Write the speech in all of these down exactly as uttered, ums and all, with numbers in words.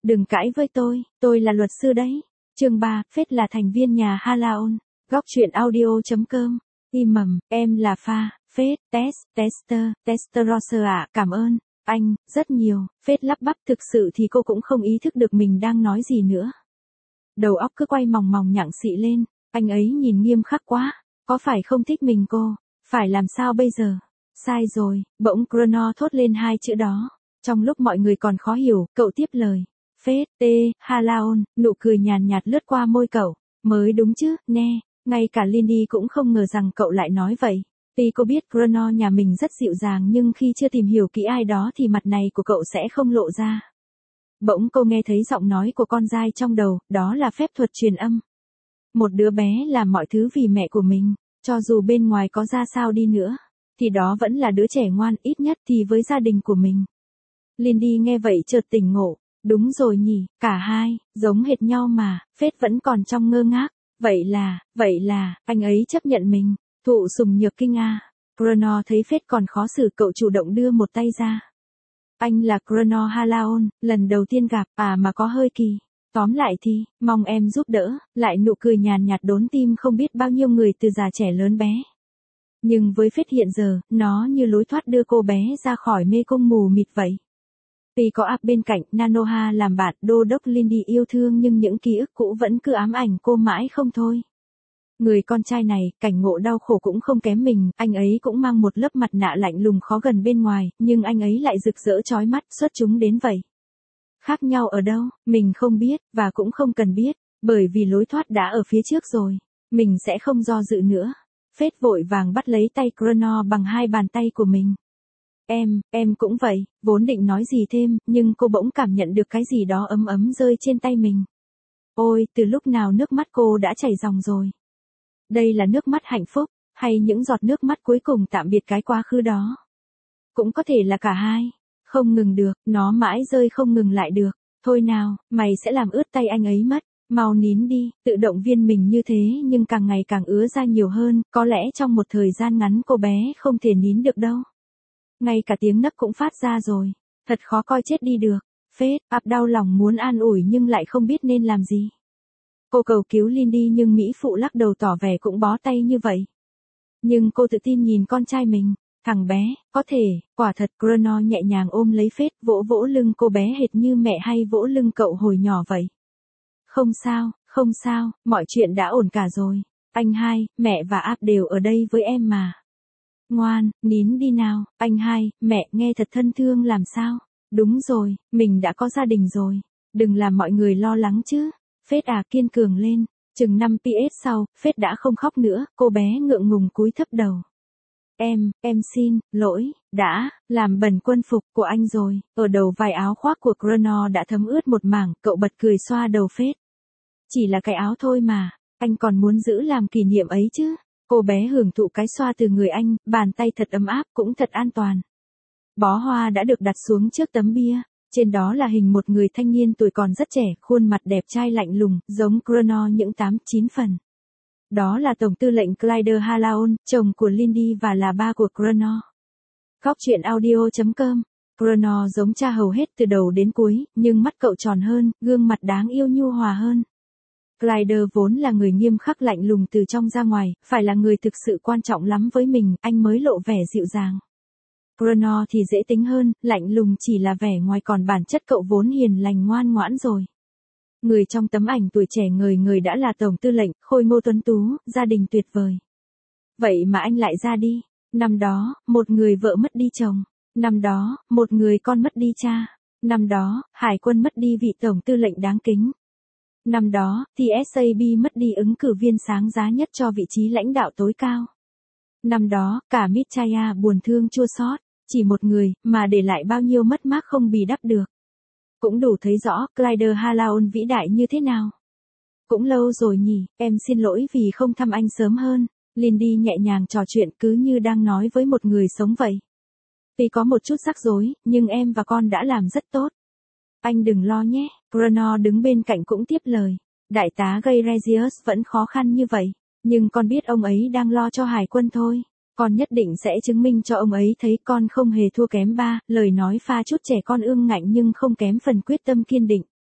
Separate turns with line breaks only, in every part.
Đừng cãi với tôi, tôi là luật sư đấy. Chương ba, Phết là thành viên nhà Halaon. Góc truyện audio chấm com. Y mầm, em là Pha, Phết, Test, Tester, Testeroser ạ, cảm ơn, anh, rất nhiều. Phết lắp bắp, thực sự thì cô cũng không ý thức được mình đang nói gì nữa. Đầu óc cứ quay mòng mòng nhặng xị lên, anh ấy nhìn nghiêm khắc quá, có phải không thích mình cô, phải làm sao bây giờ? Sai rồi, bỗng Crono thốt lên hai chữ đó. Trong lúc mọi người còn khó hiểu, cậu tiếp lời. Phết, tê, Halaon, nụ cười nhàn nhạt lướt qua môi cậu. Mới đúng chứ, nè, ngay cả Lindy cũng không ngờ rằng cậu lại nói vậy. Tuy cô biết Crono nhà mình rất dịu dàng nhưng khi chưa tìm hiểu kỹ ai đó thì mặt này của cậu sẽ không lộ ra. Bỗng cô nghe thấy giọng nói của con dai trong đầu, đó là phép thuật truyền âm. Một đứa bé làm mọi thứ vì mẹ của mình, cho dù bên ngoài có ra sao đi nữa, thì đó vẫn là đứa trẻ ngoan, ít nhất thì với gia đình của mình. Lindy nghe vậy chợt tỉnh ngộ, đúng rồi nhỉ, cả hai, giống hệt nhau mà, Phết vẫn còn trong ngơ ngác, vậy là, vậy là, anh ấy chấp nhận mình, thụ sùng nhược kinh à. Crono thấy Phết còn khó xử, cậu chủ động đưa một tay ra. Anh là Crono Halaon, lần đầu tiên gặp, à mà có hơi kỳ. Tóm lại thì, mong em giúp đỡ, lại nụ cười nhàn nhạt đốn tim không biết bao nhiêu người từ già trẻ lớn bé. Nhưng với Phết hiện giờ, nó như lối thoát đưa cô bé ra khỏi mê cung mù mịt vậy. Vì có áp bên cạnh, Nanoha làm bạn, đô đốc Lindy yêu thương nhưng những ký ức cũ vẫn cứ ám ảnh cô mãi không thôi. Người con trai này, cảnh ngộ đau khổ cũng không kém mình, anh ấy cũng mang một lớp mặt nạ lạnh lùng khó gần bên ngoài, nhưng anh ấy lại rực rỡ chói mắt, xuất chúng đến vậy. Khác nhau ở đâu, mình không biết, và cũng không cần biết, bởi vì lối thoát đã ở phía trước rồi, mình sẽ không do dự nữa. Phết vội vàng bắt lấy tay Crono bằng hai bàn tay của mình. Em, em cũng vậy, vốn định nói gì thêm, nhưng cô bỗng cảm nhận được cái gì đó ấm ấm rơi trên tay mình. Ôi, từ lúc nào nước mắt cô đã chảy ròng rồi. Đây là nước mắt hạnh phúc, hay những giọt nước mắt cuối cùng tạm biệt cái quá khứ đó. Cũng có thể là cả hai. Không ngừng được, nó mãi rơi không ngừng lại được. Thôi nào, mày sẽ làm ướt tay anh ấy mất. Mau nín đi, tự động viên mình như thế nhưng càng ngày càng ứa ra nhiều hơn, có lẽ trong một thời gian ngắn cô bé không thể nín được đâu. Ngay cả tiếng nấc cũng phát ra rồi. Thật khó coi chết đi được. Phết, áp đau lòng muốn an ủi nhưng lại không biết nên làm gì. Cô cầu cứu Lindy nhưng Mỹ phụ lắc đầu tỏ vẻ cũng bó tay như vậy. Nhưng cô tự tin nhìn con trai mình. Thằng bé, có thể, quả thật. Crono nhẹ nhàng ôm lấy Phết, vỗ vỗ lưng cô bé hệt như mẹ hay vỗ lưng cậu hồi nhỏ vậy. Không sao, không sao, mọi chuyện đã ổn cả rồi. Anh hai, mẹ và áp đều ở đây với em mà. Ngoan, nín đi nào, anh hai, mẹ nghe thật thân thương làm sao. Đúng rồi, mình đã có gia đình rồi. Đừng làm mọi người lo lắng chứ. Phết à, kiên cường lên. Chừng năm pê ét sau, Phết đã không khóc nữa, cô bé ngượng ngùng cúi thấp đầu. Em, em xin, lỗi, đã, làm bẩn quân phục của anh rồi. Ở đầu vai áo khoác của Crono đã thấm ướt một mảng, cậu bật cười xoa đầu Phết. Chỉ là cái áo thôi mà, anh còn muốn giữ làm kỷ niệm ấy chứ. Cô bé hưởng thụ cái xoa từ người anh, bàn tay thật ấm áp cũng thật an toàn. Bó hoa đã được đặt xuống trước tấm bia, trên đó là hình một người thanh niên tuổi còn rất trẻ, khuôn mặt đẹp trai lạnh lùng, giống Crono những tám, chín phần. Đó là Tổng tư lệnh Clyde Halaon, chồng của Lindy và là ba của Crono. Góc truyện audio chấm com. Crono giống cha hầu hết từ đầu đến cuối, nhưng mắt cậu tròn hơn, gương mặt đáng yêu nhu hòa hơn. Clyde vốn là người nghiêm khắc lạnh lùng từ trong ra ngoài, phải là người thực sự quan trọng lắm với mình, anh mới lộ vẻ dịu dàng. Crono thì dễ tính hơn, lạnh lùng chỉ là vẻ ngoài còn bản chất cậu vốn hiền lành ngoan ngoãn rồi. Người trong tấm ảnh tuổi trẻ ngời ngời đã là Tổng tư lệnh, khôi ngô tuấn tú, gia đình tuyệt vời. Vậy mà anh lại ra đi. Năm đó, một người vợ mất đi chồng. Năm đó, một người con mất đi cha. Năm đó, Hải quân mất đi vị Tổng tư lệnh đáng kính. Năm đó, thì ét a bê mất đi ứng cử viên sáng giá nhất cho vị trí lãnh đạo tối cao. Năm đó, cả Mitchaya buồn thương chua xót, chỉ một người, mà để lại bao nhiêu mất mát không bì đắp được. Cũng đủ thấy rõ, Clyde Halaon vĩ đại như thế nào. Cũng lâu rồi nhỉ, em xin lỗi vì không thăm anh sớm hơn. Lindy nhẹ nhàng trò chuyện cứ như đang nói với một người sống vậy. Tuy có một chút rắc rối, nhưng em và con đã làm rất tốt. Anh đừng lo nhé, Crono đứng bên cạnh cũng tiếp lời. Đại tá Gay Regius vẫn khó khăn như vậy, nhưng con biết ông ấy đang lo cho hải quân thôi. Con nhất định sẽ chứng minh cho ông ấy thấy con không hề thua kém ba, lời nói pha chút trẻ con ương ngạnh nhưng không kém phần quyết tâm kiên định.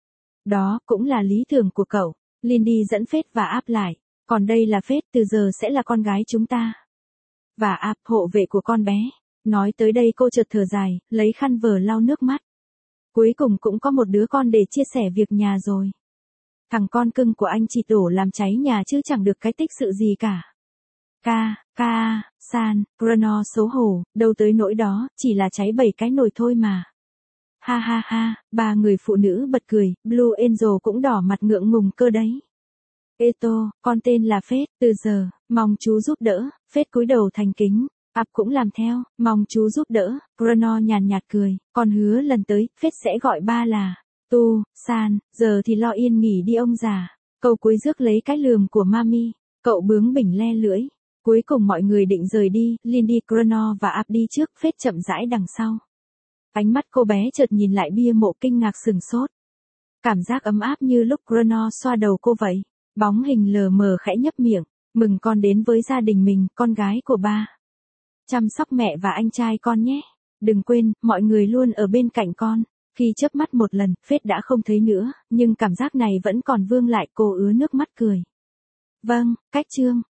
Đó cũng là lý tưởng của cậu. Lindy dẫn Phết và áp lại. Còn đây là Phết, từ giờ sẽ là con gái chúng ta. Và áp, hộ vệ của con bé. Nói tới đây cô chợt thở dài, lấy khăn vờ lau nước mắt. Cuối cùng cũng có một đứa con để chia sẻ việc nhà rồi. Thằng con cưng của anh chỉ đổ làm cháy nhà chứ chẳng được cái tích sự gì cả. Ca, ca, san, Bruno xấu hổ, đâu tới nỗi đó, chỉ là cháy bảy cái nồi thôi mà. Ha ha ha, ba người phụ nữ bật cười, Blue Angel cũng đỏ mặt ngượng ngùng cơ đấy. Eto, con tên là Phết, từ giờ, mong chú giúp đỡ, Phết cúi đầu thành kính. Áp cũng làm theo, mong chú giúp đỡ, Bruno nhàn nhạt cười, còn hứa lần tới, Phết sẽ gọi ba là, Tu, San, giờ thì lo yên nghỉ đi ông già. Cậu cúi rước lấy cái lườm của Mami, cậu bướng bỉnh le lưỡi. Cuối cùng mọi người định rời đi, Lindy, Bruno và Áp đi trước, Phết chậm rãi đằng sau. Ánh mắt cô bé chợt nhìn lại bia mộ kinh ngạc sừng sốt. Cảm giác ấm áp như lúc Bruno xoa đầu cô vậy. Bóng hình lờ mờ khẽ nhấp miệng, mừng con đến với gia đình mình, con gái của ba. Chăm sóc mẹ và anh trai con nhé. Đừng quên, mọi người luôn ở bên cạnh con. Khi chớp mắt một lần, Phết đã không thấy nữa, nhưng cảm giác này vẫn còn vương lại, cô ứa nước mắt cười. Vâng, cách chương.